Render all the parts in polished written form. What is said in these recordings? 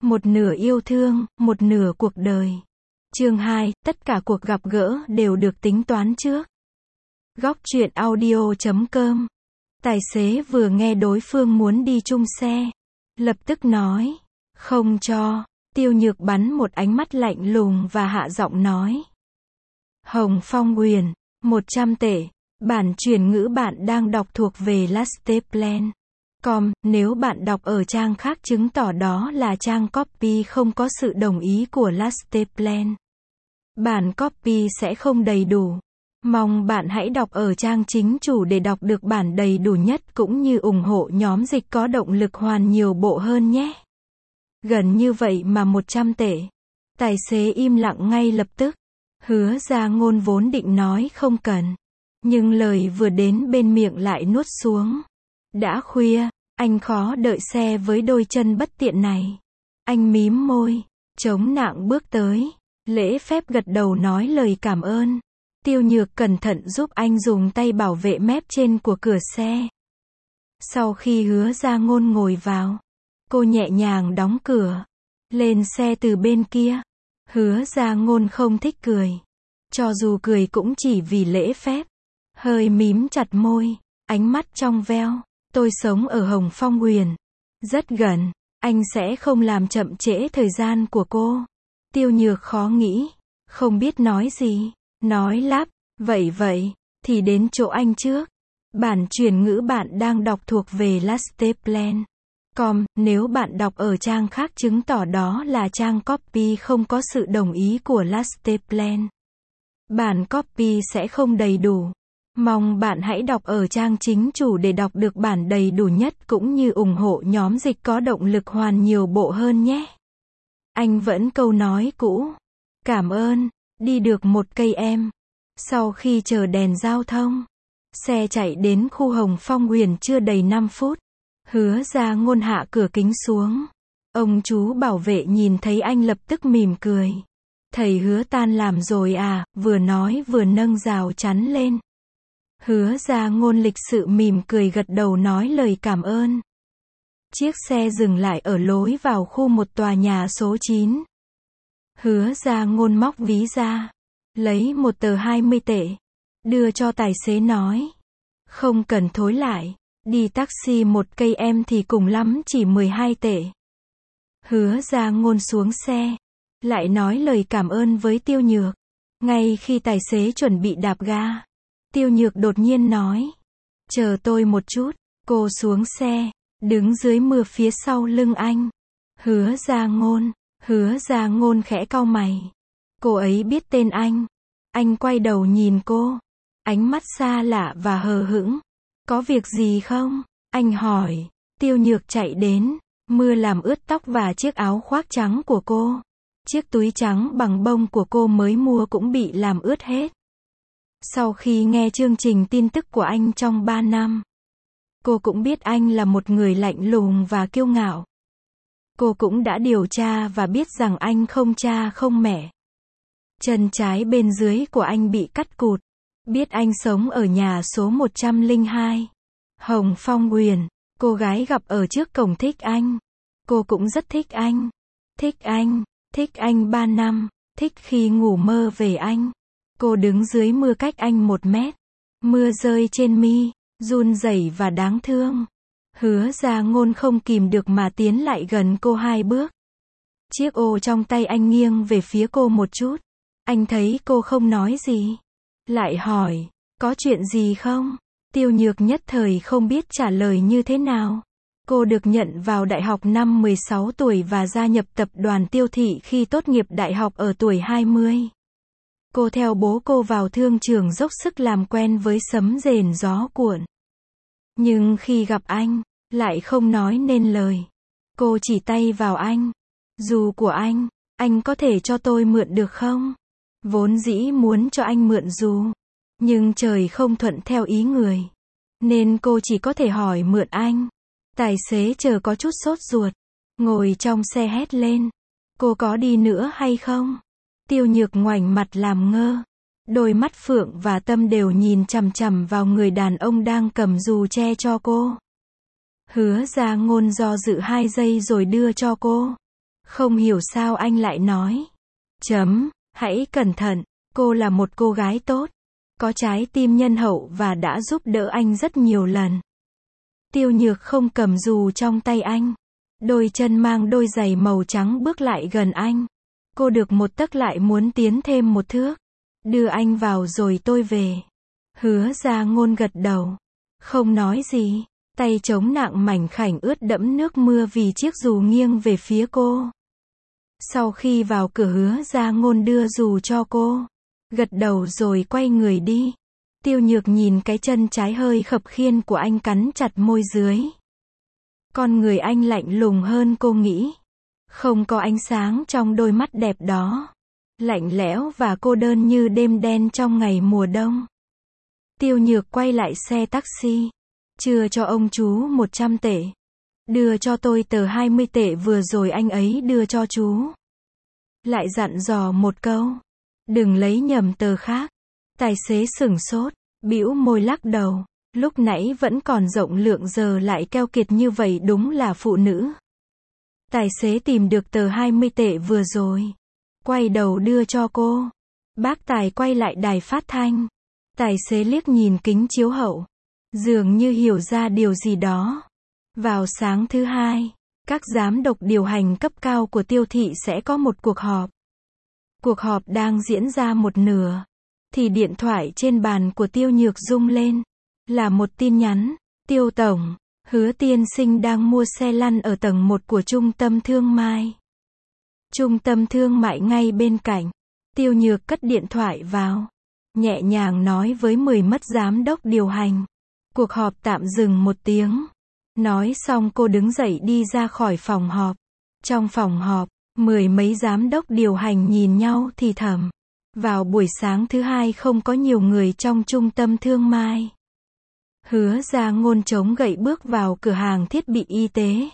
một nửa yêu thương, một nửa cuộc đời. Chương 2, tất cả cuộc gặp gỡ đều được tính toán trước. Góc truyện audio.com. Tài xế vừa nghe đối phương muốn đi chung xe, lập tức nói, không cho. Tiêu Nhược bắn một ánh mắt lạnh lùng và hạ giọng nói. Hồng Phong Huyền, 100 tệ. Bản chuyển ngữ bạn đang đọc thuộc về lasteplan.com, nếu bạn đọc ở trang khác chứng tỏ đó là trang copy không có sự đồng ý của Lasteplan. Bản copy sẽ không đầy đủ. Mong bạn hãy đọc ở trang chính chủ để đọc được bản đầy đủ nhất cũng như ủng hộ nhóm dịch có động lực hoàn nhiều bộ hơn nhé. Gần như vậy mà 100 tệ. Tài xế im lặng ngay lập tức. Hứa Ra Ngôn vốn định nói không cần. Nhưng lời vừa đến bên miệng lại nuốt xuống. Đã khuya, anh khó đợi xe với đôi chân bất tiện này. Anh mím môi, chống nạng bước tới. Lễ phép gật đầu nói lời cảm ơn. Tiêu Nhược cẩn thận giúp anh dùng tay bảo vệ mép trên của cửa xe. Sau khi Hứa Ra Ngôn ngồi vào, cô nhẹ nhàng đóng cửa. Lên xe từ bên kia. Hứa Ra Ngôn không thích cười. Cho dù cười cũng chỉ vì lễ phép. Hơi mím chặt môi, ánh mắt trong veo. Tôi sống ở Hồng Phong Huyền. Rất gần, anh sẽ không làm chậm trễ thời gian của cô. Tiêu Nhược khó nghĩ, không biết nói gì. Nói lắp, vậy, thì đến chỗ anh trước. Bản chuyển ngữ bạn đang đọc thuộc về Lasteplan.com, nếu bạn đọc ở trang khác chứng tỏ đó là trang copy không có sự đồng ý của Lasteplan. Bản copy sẽ không đầy đủ. Mong bạn hãy đọc ở trang chính chủ để đọc được bản đầy đủ nhất cũng như ủng hộ nhóm dịch có động lực hoàn nhiều bộ hơn nhé. Anh vẫn câu nói cũ. Cảm ơn, đi được một cây em. Sau khi chờ đèn giao thông, xe chạy đến khu Hồng Phong Huyền chưa đầy 5 phút. Hứa Ra Ngôn hạ cửa kính xuống. Ông chú bảo vệ nhìn thấy anh lập tức mỉm cười. Thầy Hứa tan làm rồi à, vừa nói vừa nâng rào chắn lên. Hứa Ra Ngôn lịch sự mỉm cười gật đầu nói lời cảm ơn. Chiếc xe dừng lại ở lối vào khu một tòa nhà số 9. Hứa Ra Ngôn móc ví ra, lấy một tờ 20 tệ, đưa cho tài xế nói. Không cần thối lại, đi taxi một cây em thì cùng lắm chỉ 12 tệ. Hứa Ra Ngôn xuống xe, lại nói lời cảm ơn với Tiêu Nhược. Ngay khi tài xế chuẩn bị đạp ga, Tiêu Nhược đột nhiên nói. Chờ tôi một chút. Cô xuống xe, đứng dưới mưa phía sau lưng anh. Hứa Ra Ngôn khẽ cau mày. Cô ấy biết tên anh. Anh quay đầu nhìn cô. Ánh mắt xa lạ và hờ hững. Có việc gì không? Anh hỏi. Tiêu Nhược chạy đến. Mưa làm ướt tóc và chiếc áo khoác trắng của cô. Chiếc túi trắng bằng bông của cô mới mua cũng bị làm ướt hết. Sau khi nghe chương trình tin tức của anh trong 3 năm, cô cũng biết anh là một người lạnh lùng và kiêu ngạo. Cô cũng đã điều tra và biết rằng anh không cha không mẹ. Chân trái bên dưới của anh bị cắt cụt. Biết anh sống ở nhà số 102. Hồng Phong Huyền. Cô gái gặp ở trước cổng thích anh. Cô cũng rất thích anh. Thích anh 3 năm. Thích khi ngủ mơ về anh. Cô đứng dưới mưa cách anh 1 mét. Mưa rơi trên mi, run rẩy và đáng thương. Hứa Ra Ngôn không kìm được mà tiến lại gần cô 2 bước. Chiếc ô trong tay anh nghiêng về phía cô một chút. Anh thấy cô không nói gì. Lại hỏi, có chuyện gì không? Tiêu Nhược nhất thời không biết trả lời như thế nào. Cô được nhận vào đại học năm 16 tuổi và gia nhập tập đoàn Tiêu Thị khi tốt nghiệp đại học ở tuổi 20. Cô theo bố cô vào thương trường dốc sức làm quen với sấm rền gió cuộn. Nhưng khi gặp anh, lại không nói nên lời. Cô chỉ tay vào anh. Dù của anh có thể cho tôi mượn được không? Vốn dĩ muốn cho anh mượn dù. Nhưng trời không thuận theo ý người. Nên cô chỉ có thể hỏi mượn anh. Tài xế chờ có chút sốt ruột. Ngồi trong xe hét lên. Cô có đi nữa hay không? Tiêu Nhược ngoảnh mặt làm ngơ. Đôi mắt Phượng và Tâm đều nhìn chằm chằm vào người đàn ông đang cầm dù che cho cô. Hứa Ra Ngôn do dự 2 giây rồi đưa cho cô. Không hiểu sao anh lại nói. Hãy cẩn thận, cô là một cô gái tốt. Có trái tim nhân hậu và đã giúp đỡ anh rất nhiều lần. Tiêu Nhược không cầm dù trong tay anh. Đôi chân mang đôi giày màu trắng bước lại gần anh. Cô được một tấc lại muốn tiến thêm một thước. Đưa anh vào rồi tôi về. Hứa Gia Ngôn gật đầu. Không nói gì. Tay chống nặng mảnh khảnh ướt đẫm nước mưa vì chiếc dù nghiêng về phía cô. Sau khi vào cửa Hứa Gia Ngôn đưa dù cho cô. Gật đầu rồi quay người đi. Tiêu Nhược nhìn cái chân trái hơi khập khiêng của anh cắn chặt môi dưới. Con người anh lạnh lùng hơn cô nghĩ. Không có ánh sáng trong đôi mắt đẹp đó. Lạnh lẽo và cô đơn như đêm đen trong ngày mùa đông. Tiêu Nhược quay lại xe taxi. Chưa cho ông chú 100 tệ. Đưa cho tôi tờ 20 tệ vừa rồi anh ấy đưa cho chú. Lại dặn dò một câu. Đừng lấy nhầm tờ khác. Tài xế sửng sốt, bĩu môi lắc đầu. Lúc nãy vẫn còn rộng lượng giờ lại keo kiệt như vậy đúng là phụ nữ. Tài xế tìm được tờ 20 tệ vừa rồi. Quay đầu đưa cho cô. Bác Tài quay lại đài phát thanh. Tài xế liếc nhìn kính chiếu hậu. Dường như hiểu ra điều gì đó. Vào sáng thứ hai, các giám đốc điều hành cấp cao của Tiêu thị sẽ có một cuộc họp. Cuộc họp đang diễn ra một nửa. Thì điện thoại trên bàn của Tiêu Nhược rung lên. Là một tin nhắn. Tiêu tổng, Hứa tiên sinh đang mua xe lăn ở tầng 1 của trung tâm thương mại. Trung tâm thương mại ngay bên cạnh. Tiêu Nhược cất điện thoại vào. Nhẹ nhàng nói với 10 mất giám đốc điều hành. Cuộc họp tạm dừng một tiếng. Nói xong cô đứng dậy đi ra khỏi phòng họp. Trong phòng họp, 10 mấy giám đốc điều hành nhìn nhau thì thầm. Vào buổi sáng thứ hai không có nhiều người trong trung tâm thương mại. Hứa Gia Ngôn chống gậy bước vào cửa hàng thiết bị y tế.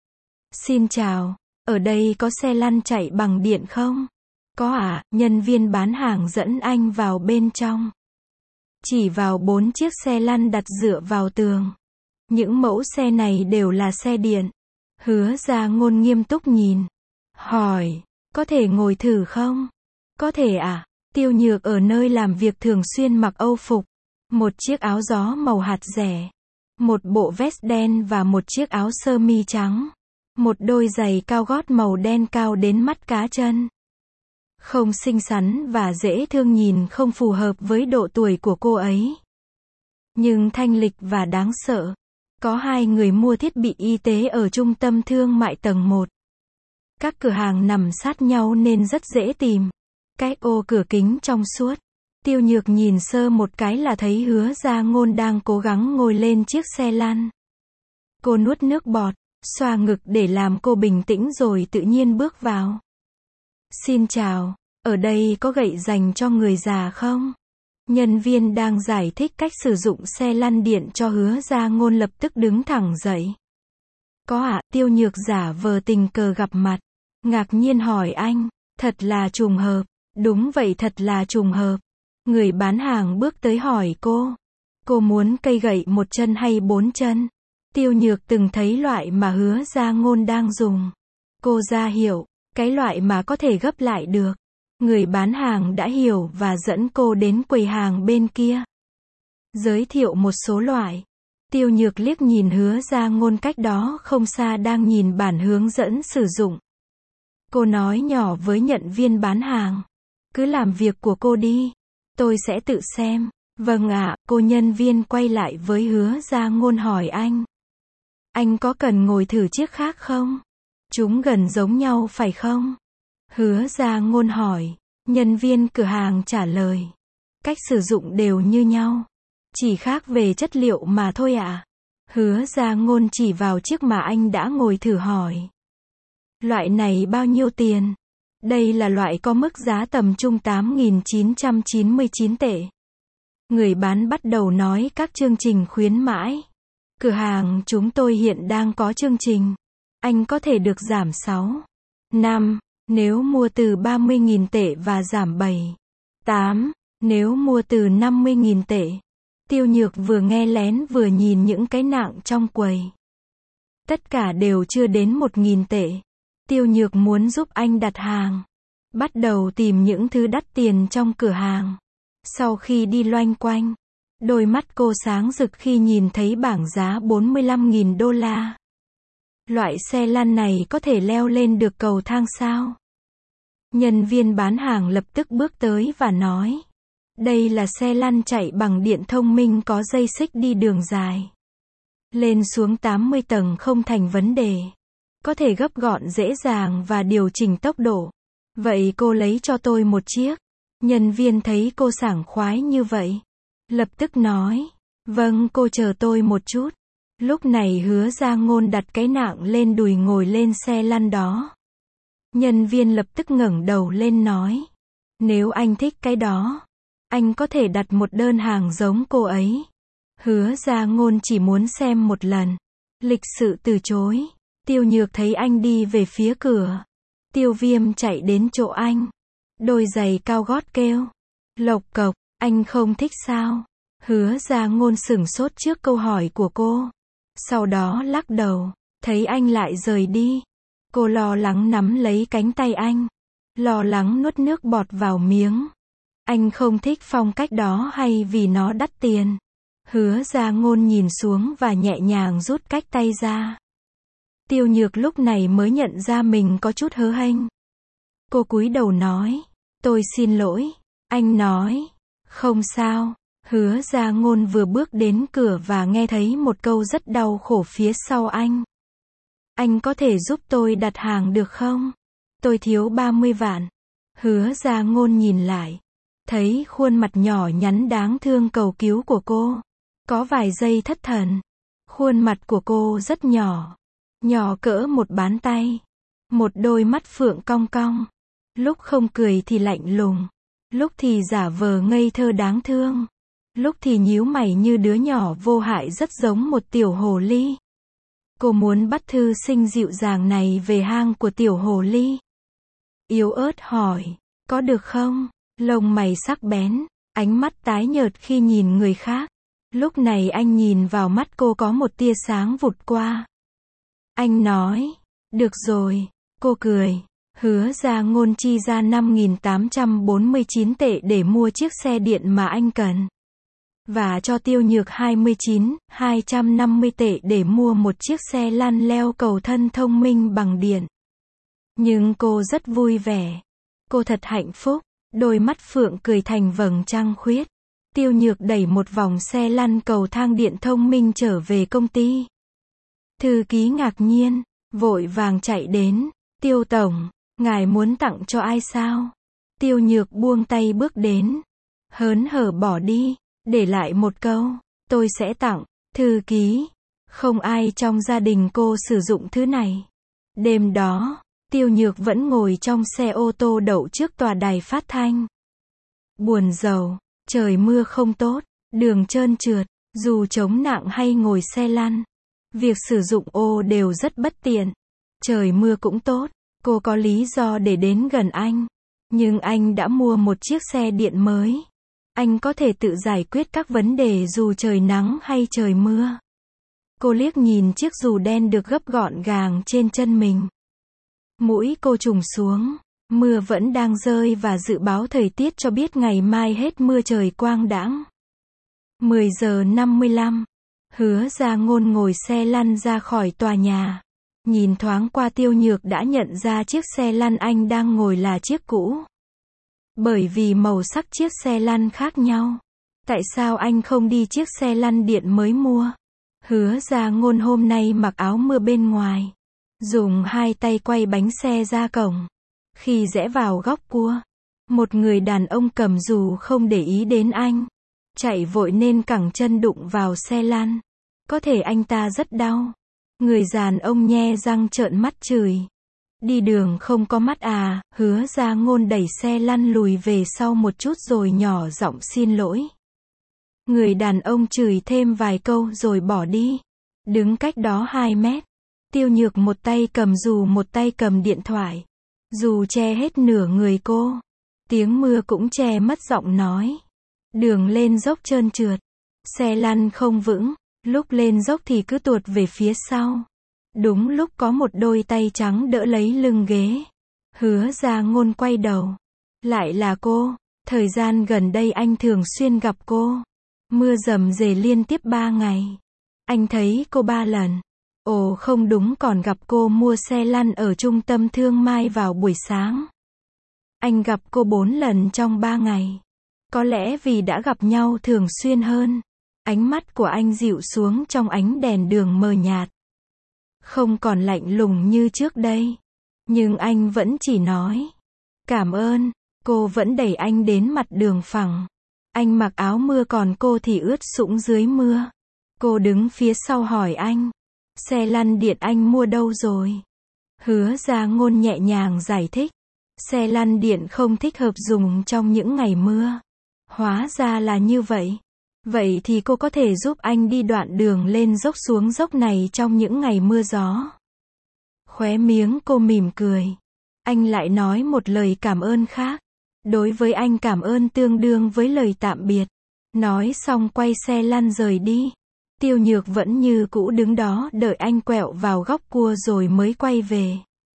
Xin chào, ở đây có xe lăn chạy bằng điện không? Có ạ, nhân viên bán hàng dẫn anh vào bên trong. Chỉ vào 4 chiếc xe lăn đặt dựa vào tường. Những mẫu xe này đều là xe điện. Hứa Gia Ngôn nghiêm túc nhìn. Hỏi, có thể ngồi thử không? Có thể ạ. Tiêu Nhược ở nơi làm việc thường xuyên mặc âu phục. Một chiếc áo gió màu hạt rẻ. Một bộ vest đen và một chiếc áo sơ mi trắng. Một đôi giày cao gót màu đen cao đến mắt cá chân. Không xinh xắn và dễ thương, nhìn không phù hợp với độ tuổi của cô ấy. Nhưng thanh lịch và đáng sợ. Có 2 người mua thiết bị y tế ở trung tâm thương mại tầng 1. Các cửa hàng nằm sát nhau nên rất dễ tìm. Cái ô cửa kính trong suốt. Tiêu Nhược nhìn sơ một cái là thấy Hứa Gia Ngôn đang cố gắng ngồi lên chiếc xe lăn. Cô nuốt nước bọt, xoa ngực để làm cô bình tĩnh rồi tự nhiên bước vào. Xin chào, ở đây có gậy dành cho người già không? Nhân viên đang giải thích cách sử dụng xe lăn điện cho Hứa Gia Ngôn lập tức đứng thẳng dậy. Có ạ, Tiêu Nhược giả vờ tình cờ gặp mặt. Ngạc nhiên hỏi anh, thật là trùng hợp. Đúng vậy, thật là trùng hợp. Người bán hàng bước tới hỏi cô muốn cây gậy 1 chân hay 4 chân? Tiêu Nhược từng thấy loại mà Hứa Gia Ngôn đang dùng. Cô ra hiệu, cái loại mà có thể gấp lại được. Người bán hàng đã hiểu và dẫn cô đến quầy hàng bên kia. Giới thiệu một số loại. Tiêu Nhược liếc nhìn Hứa Gia Ngôn cách đó không xa đang nhìn bản hướng dẫn sử dụng. Cô nói nhỏ với nhận viên bán hàng. Cứ làm việc của cô đi. Tôi sẽ tự xem. Vâng ạ, cô nhân viên quay lại với Hứa Gia Ngôn hỏi anh. Anh có cần ngồi thử chiếc khác không? Chúng gần giống nhau phải không? Hứa Gia Ngôn hỏi. Nhân viên cửa hàng trả lời. Cách sử dụng đều như nhau. Chỉ khác về chất liệu mà thôi ạ. Hứa Gia Ngôn chỉ vào chiếc mà anh đã ngồi thử hỏi. Loại này bao nhiêu tiền? Đây là loại có mức giá tầm trung 8.999 tệ. Người bán bắt đầu nói các chương trình khuyến mãi. Cửa hàng chúng tôi hiện đang có chương trình. Anh có thể được giảm 6.5 nếu mua từ 30.000 tệ và giảm 7.8 nếu mua từ 50.000 tệ. Tiêu Nhược vừa nghe lén vừa nhìn những cái nạng trong quầy. Tất cả đều chưa đến 1.000 tệ. Tiêu Nhược muốn giúp anh đặt hàng. Bắt đầu tìm những thứ đắt tiền trong cửa hàng. Sau khi đi loanh quanh, đôi mắt cô sáng rực khi nhìn thấy bảng giá $45.000. Loại xe lăn này có thể leo lên được cầu thang sao? Nhân viên bán hàng lập tức bước tới và nói. Đây là xe lăn chạy bằng điện thông minh có dây xích đi đường dài. Lên xuống 80 tầng không thành vấn đề. Có thể gấp gọn dễ dàng và điều chỉnh tốc độ. Vậy cô lấy cho tôi một chiếc. Nhân viên thấy cô sảng khoái như vậy, lập tức nói. Vâng, cô chờ tôi một chút. Lúc này Hứa Gia Ngôn đặt cái nạng lên đùi ngồi lên xe lăn đó. Nhân viên lập tức ngẩng đầu lên nói. Nếu anh thích cái đó, anh có thể đặt một đơn hàng giống cô ấy. Hứa Gia Ngôn chỉ muốn xem một lần. Lịch sự từ chối. Tiêu Nhược thấy anh đi về phía cửa. Tiêu Viêm chạy đến chỗ anh. Đôi giày cao gót kêu. Lộc cộc, anh không thích sao? Hứa Gia Ngôn sửng sốt trước câu hỏi của cô. Sau đó lắc đầu, thấy anh lại rời đi. Cô lo lắng nắm lấy cánh tay anh. Lo lắng nuốt nước bọt vào miếng. Anh không thích phong cách đó hay vì nó đắt tiền? Hứa Gia Ngôn nhìn xuống và nhẹ nhàng rút cách tay ra. Tiêu Nhược lúc này mới nhận ra mình có chút hớ hênh. Cô cúi đầu nói. Tôi xin lỗi. Anh nói. Không sao. Hứa Gia Ngôn vừa bước đến cửa và nghe thấy một câu rất đau khổ phía sau anh. Anh có thể giúp tôi đặt hàng được không? Tôi thiếu 30 vạn. Hứa Gia Ngôn nhìn lại. Thấy khuôn mặt nhỏ nhắn đáng thương cầu cứu của cô. Có vài giây thất thần. Khuôn mặt của cô rất nhỏ. Nhỏ cỡ một bàn tay. Một đôi mắt phượng cong cong. Lúc không cười thì lạnh lùng. Lúc thì giả vờ ngây thơ đáng thương. Lúc thì nhíu mày như đứa nhỏ vô hại rất giống một tiểu hồ ly. Cô muốn bắt thư sinh dịu dàng này về hang của tiểu hồ ly. Yếu ớt hỏi. Có được không? Lông mày sắc bén. Ánh mắt tái nhợt khi nhìn người khác. Lúc này anh nhìn vào mắt cô có một tia sáng vụt qua. Anh nói. Được rồi. Cô cười. Hứa Gia Ngôn chi ra 5.849 tệ để mua chiếc xe điện mà anh cần. Và cho Tiêu Nhược 29.250 tệ để mua một chiếc xe lăn leo cầu thân thông minh bằng điện. Nhưng cô rất vui vẻ. Cô thật hạnh phúc. Đôi mắt phượng cười thành vầng trăng khuyết. Tiêu Nhược đẩy một vòng xe lăn cầu thang điện thông minh trở về công ty. Thư ký ngạc nhiên, vội vàng chạy đến. Tiêu tổng, ngài muốn tặng cho ai sao? Tiêu Nhược buông tay bước đến. Hớn hở bỏ đi, để lại một câu. Tôi sẽ tặng. Thư ký. Không ai trong gia đình cô sử dụng thứ này. Đêm đó, Tiêu Nhược vẫn ngồi trong xe ô tô đậu trước tòa đài phát thanh. Buồn rầu, trời mưa không tốt, đường trơn trượt, dù chống nặng hay ngồi xe lăn. Việc sử dụng ô đều rất bất tiện. Trời mưa cũng tốt, cô có lý do để đến gần anh. Nhưng anh đã mua một chiếc xe điện mới. Anh có thể tự giải quyết các vấn đề dù trời nắng hay trời mưa. Cô liếc nhìn chiếc dù đen được gấp gọn gàng trên chân mình. Mũi cô trùng xuống. Mưa vẫn đang rơi và dự báo thời tiết cho biết ngày mai hết mưa trời quang đãng. 10 giờ 55. Hứa Gia Ngôn ngồi xe lăn ra khỏi tòa nhà. Nhìn thoáng qua Tiêu Nhược đã nhận ra chiếc xe lăn anh đang ngồi là chiếc cũ. Bởi vì màu sắc chiếc xe lăn khác nhau. Tại sao anh không đi chiếc xe lăn điện mới mua? Hứa Gia Ngôn hôm nay mặc áo mưa bên ngoài. Dùng hai tay quay bánh xe ra cổng. Khi rẽ vào góc cua, một người đàn ông cầm dù không để ý đến anh. Chạy vội nên cẳng chân đụng vào xe lăn. Có thể anh ta rất đau. Người đàn ông nhe răng trợn mắt chửi. Đi đường không có mắt à? Hứa Gia Ngôn đẩy xe lăn lùi về sau một chút rồi nhỏ giọng xin lỗi. Người đàn ông chửi thêm vài câu rồi bỏ đi. Đứng cách đó 2 mét. Tiêu Nhược một tay cầm dù một tay cầm điện thoại. Dù che hết nửa người cô. Tiếng mưa cũng che mất giọng nói. Đường lên dốc trơn trượt. Xe lăn không vững. Lúc lên dốc thì cứ tuột về phía sau. Đúng lúc có một đôi tay trắng đỡ lấy lưng ghế. Hứa Gia Ngôn quay đầu. Lại là cô. Thời gian gần đây anh thường xuyên gặp cô. Mưa rầm rề liên tiếp 3 ngày. Anh thấy cô 3 lần. Ồ không đúng, còn gặp cô mua xe lăn ở trung tâm thương mại vào buổi sáng. Anh gặp cô 4 lần trong 3 ngày. Có lẽ vì đã gặp nhau thường xuyên hơn. Ánh mắt của anh dịu xuống trong ánh đèn đường mờ nhạt. Không còn lạnh lùng như trước đây. Nhưng anh vẫn chỉ nói. Cảm ơn. Cô vẫn đẩy anh đến mặt đường phẳng. Anh mặc áo mưa còn cô thì ướt sũng dưới mưa. Cô đứng phía sau hỏi anh. Xe lăn điện anh mua đâu rồi? Hứa Gia Ngôn nhẹ nhàng giải thích. Xe lăn điện không thích hợp dùng trong những ngày mưa. Hóa ra là như vậy. Vậy thì cô có thể giúp anh đi đoạn đường lên dốc xuống dốc này trong những ngày mưa gió. Khóe miếng cô mỉm cười. Anh lại nói một lời cảm ơn khác. Đối với anh cảm ơn tương đương với lời tạm biệt. Nói xong quay xe lăn rời đi. Tiêu Nhược vẫn như cũ đứng đó đợi anh quẹo vào góc cua rồi mới quay về.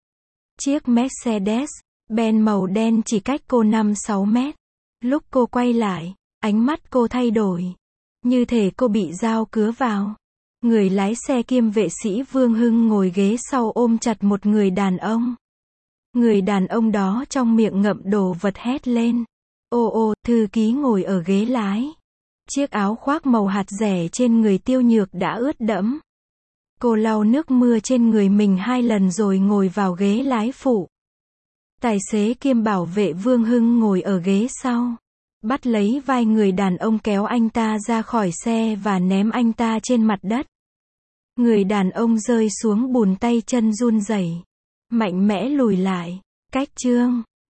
Chiếc Mercedes-Benz màu đen chỉ cách cô 5-6 mét. Lúc cô quay lại, ánh mắt cô thay đổi. Như thể cô bị dao cứa vào. Người lái xe kiêm vệ sĩ Vương Hưng ngồi ghế sau ôm chặt một người đàn ông. Người đàn ông đó trong miệng ngậm đồ vật hét lên. Ô ô, thư ký ngồi ở ghế lái. Chiếc áo khoác màu hạt rẻ trên người Tiêu Nhược đã ướt đẫm. Cô lau nước mưa trên người mình 2 lần rồi ngồi vào ghế lái phụ. Tài xế kiêm bảo vệ Vương Hưng ngồi ở ghế sau. Bắt lấy vai người đàn ông kéo anh ta ra khỏi xe và ném anh ta trên mặt đất. Người đàn ông rơi xuống bùn, tay chân run rẩy, mạnh mẽ lùi lại. Cách chương